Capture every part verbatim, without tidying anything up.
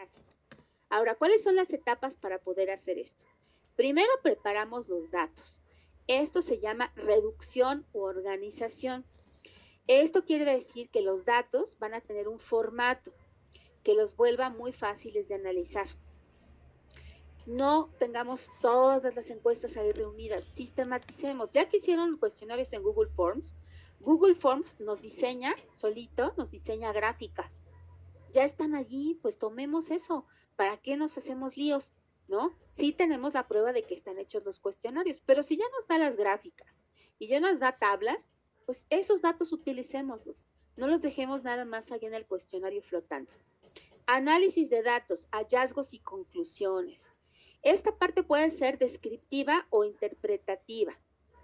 Gracias. Ahora, ¿cuáles son las etapas para poder hacer esto? Primero preparamos los datos. Esto se llama reducción u organización. Esto quiere decir que los datos van a tener un formato que los vuelva muy fáciles de analizar. No tengamos todas las encuestas ahí reunidas, sistematicemos. Ya que hicieron cuestionarios en Google Forms, Google Forms nos diseña solito, nos diseña gráficas. Ya están allí, pues tomemos eso. ¿Para qué nos hacemos líos? ¿No? Sí tenemos la prueba de que están hechos los cuestionarios, pero si ya nos da las gráficas y ya nos da tablas, pues esos datos utilicémoslos. No los dejemos nada más allá en el cuestionario flotando. Análisis de datos, hallazgos y conclusiones. Esta parte puede ser descriptiva o interpretativa.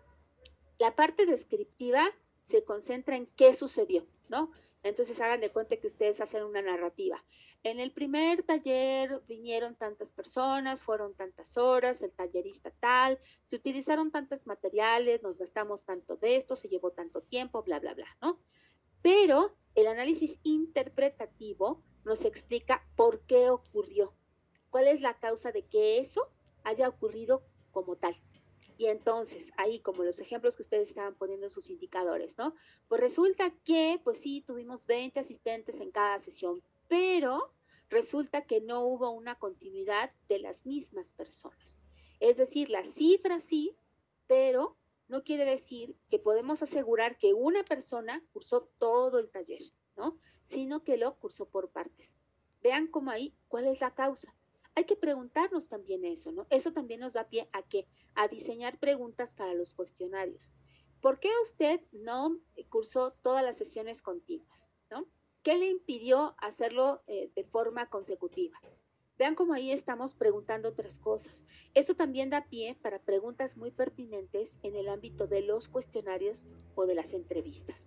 La parte descriptiva se concentra en qué sucedió, ¿no? Entonces hagan de cuenta que ustedes hacen una narrativa. En el primer taller vinieron tantas personas, fueron tantas horas, el tallerista tal, se utilizaron tantos materiales, nos gastamos tanto de esto, se llevó tanto tiempo, bla, bla, bla, ¿no? Pero el análisis interpretativo nos explica por qué ocurrió, cuál es la causa de que eso haya ocurrido como tal. Y entonces, ahí como los ejemplos que ustedes estaban poniendo en sus indicadores, ¿no? Pues resulta que, pues sí, tuvimos veinte asistentes en cada sesión, pero resulta que no hubo una continuidad de las mismas personas. Es decir, la cifra sí, pero no quiere decir que podemos asegurar que una persona cursó todo el taller, ¿no? Sino que lo cursó por partes. Vean cómo ahí, ¿cuál es la causa? Hay que preguntarnos también eso, ¿no? Eso también nos da pie a que a diseñar preguntas para los cuestionarios. ¿Por qué usted no cursó todas las sesiones continuas? ¿No? ¿Qué le impidió hacerlo eh, de forma consecutiva? Vean cómo ahí estamos preguntando otras cosas. Esto también da pie para preguntas muy pertinentes en el ámbito de los cuestionarios o de las entrevistas.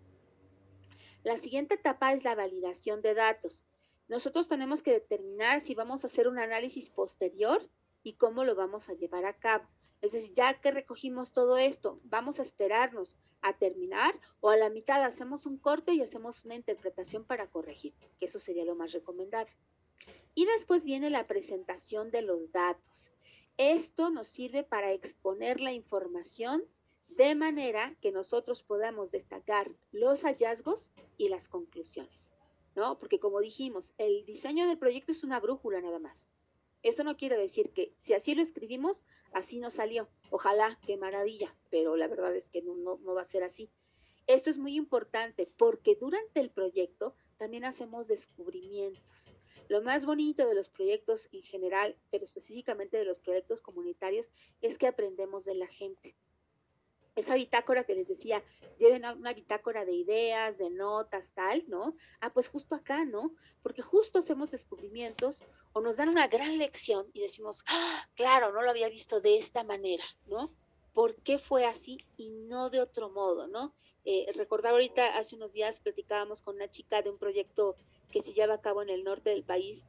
La siguiente etapa es la validación de datos. Nosotros tenemos que determinar si vamos a hacer un análisis posterior y cómo lo vamos a llevar a cabo. Es decir, ya que recogimos todo esto, vamos a esperarnos a terminar o a la mitad hacemos un corte y hacemos una interpretación para corregir, que eso sería lo más recomendable. Y después viene la presentación de los datos. Esto nos sirve para exponer la información de manera que nosotros podamos destacar los hallazgos y las conclusiones, ¿no? Porque como dijimos, el diseño del proyecto es una brújula nada más. Esto no quiere decir que si así lo escribimos, así nos salió. Ojalá, qué maravilla, pero la verdad es que no, no, no va a ser así. Esto es muy importante porque durante el proyecto también hacemos descubrimientos. Lo más bonito de los proyectos en general, pero específicamente de los proyectos comunitarios, es que aprendemos de la gente. Esa bitácora que les decía, lleven una bitácora de ideas, de notas, tal, ¿no? Ah, pues justo acá, ¿no? Porque justo hacemos descubrimientos o nos dan una gran lección y decimos, ah, claro, no lo había visto de esta manera, ¿no? ¿Por qué fue así y no de otro modo, ¿no? Eh, recordaba ahorita, hace unos días platicábamos con una chica de un proyecto que se lleva a cabo en el norte del país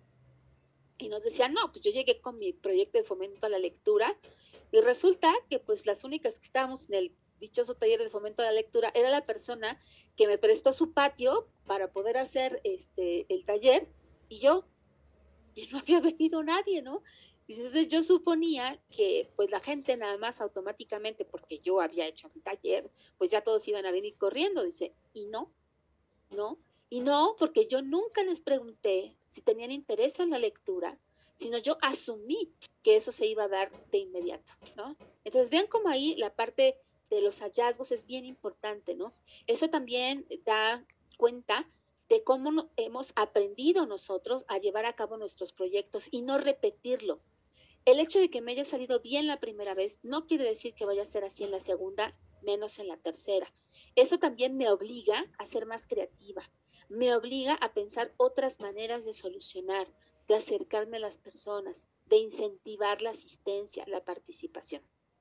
y nos decía, no, pues yo llegué con mi proyecto de fomento a la lectura y resulta que pues las únicas que estábamos en el dichoso taller de fomento a la lectura era la persona que me prestó su patio para poder hacer este el taller y yo, y no había venido nadie, ¿no? Y entonces yo suponía que pues la gente nada más automáticamente, porque yo había hecho mi taller, pues ya todos iban a venir corriendo, dice, y no, ¿no? Y no, porque yo nunca les pregunté si tenían interés en la lectura, sino yo asumí que eso se iba a dar de inmediato, ¿no? Entonces vean cómo ahí la parte de los hallazgos es bien importante, ¿no? Eso también da cuenta de cómo no, hemos aprendido nosotros a llevar a cabo nuestros proyectos y no repetirlo. El hecho de que me haya salido bien la primera vez no quiere decir que vaya a ser así en la segunda, menos en la tercera. Eso también me obliga a ser más creativa, me obliga a pensar otras maneras de solucionar, de acercarme a las personas, de incentivar la asistencia, la participación.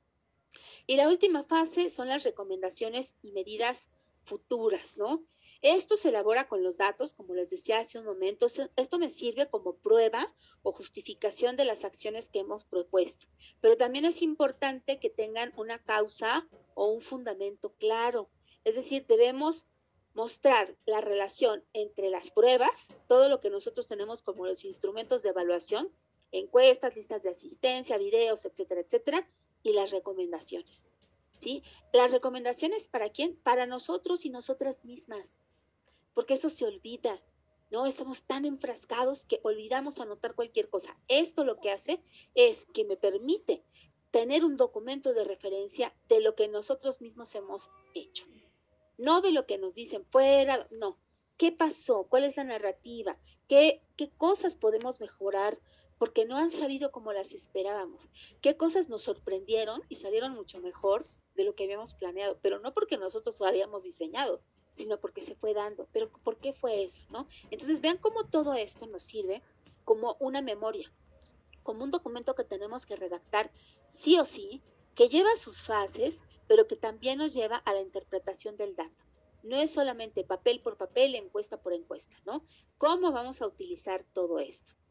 Y la última fase son las recomendaciones y medidas futuras, ¿no? Esto se elabora con los datos, como les decía hace un momento. Esto me sirve como prueba o justificación de las acciones que hemos propuesto. Pero también es importante que tengan una causa o un fundamento claro. Es decir, debemos mostrar la relación entre las pruebas, todo lo que nosotros tenemos como los instrumentos de evaluación, encuestas, listas de asistencia, videos, etcétera, etcétera, y las recomendaciones, ¿sí? Las recomendaciones, ¿para quién? Para nosotros y nosotras mismas, porque eso se olvida, ¿no? Estamos tan enfrascados que olvidamos anotar cualquier cosa. Esto lo que hace es que me permite tener un documento de referencia de lo que nosotros mismos hemos hecho. No de lo que nos dicen fuera, no. ¿Qué pasó? ¿Cuál es la narrativa? ¿Qué, qué cosas podemos mejorar? Porque no han salido como las esperábamos. ¿Qué cosas nos sorprendieron y salieron mucho mejor de lo que habíamos planeado? Pero no porque nosotros lo habíamos diseñado, sino porque se fue dando. Pero ¿por qué fue eso? ¿No? Entonces vean cómo todo esto nos sirve como una memoria, como un documento que tenemos que redactar sí o sí, que lleva sus fases, pero que también nos lleva a la interpretación del dato. No es solamente papel por papel, encuesta por encuesta, ¿no? ¿Cómo vamos a utilizar todo esto?